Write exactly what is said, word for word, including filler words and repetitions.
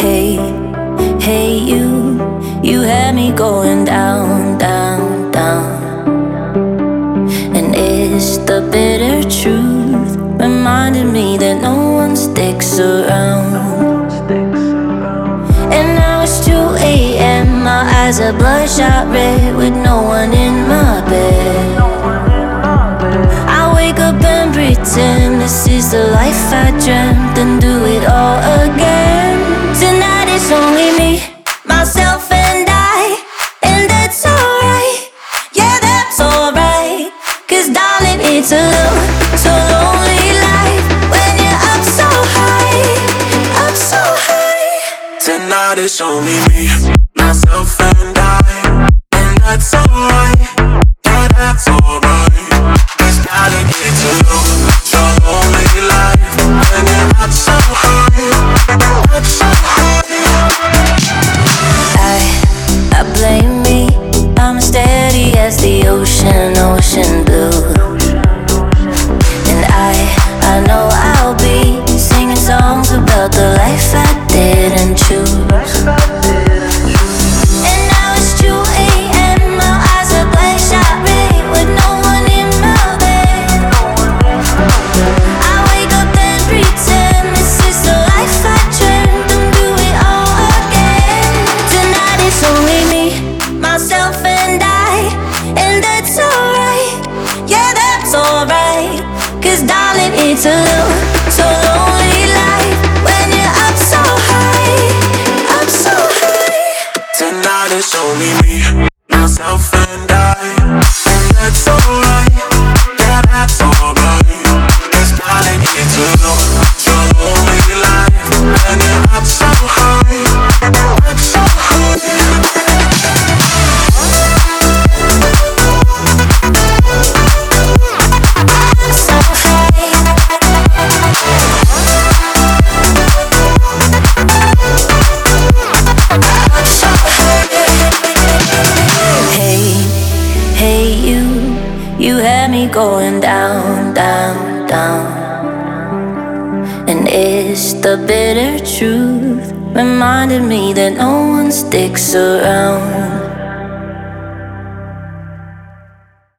Hey, hey you, you had me going down, down, down. And it's the bitter truth, reminded me that no one sticks around. And now it's two a.m., my eyes are bloodshot red with no one in my bed. I wake up and pretend this is the life I dreamt, and do it all again. Tonight it's only me, myself and I, and that's alright, yeah that's alright. Cause darling it's a low, so lonely life when you're up so high, up so high. Tonight it's only me, myself and I, and that's alright, yeah that's alright. Cause darling it's a low, so lonely life when you're up so high, up so high. I, I blame me, I'm as steady as the ocean, ocean blue. And I, I know I'll be singing songs about the life I didn't choose. And now it's two a.m., my eyes are bloodshot red with no one in my bed. I wake up and pretend this is the life I dreamt, and do it all again. Tonight it's only me, myself and I, and that's alright, yeah that's alright. Cause darling it's a low, so lonely life when you're up so high, up so high. Tonight it's only me, myself and I, and that's alright, yeah that's alright. Cause darling it's a low, so lonely life when you're up so high, up so high. You had me going down, down, down. And it's the bitter truth, reminded me that no one sticks around.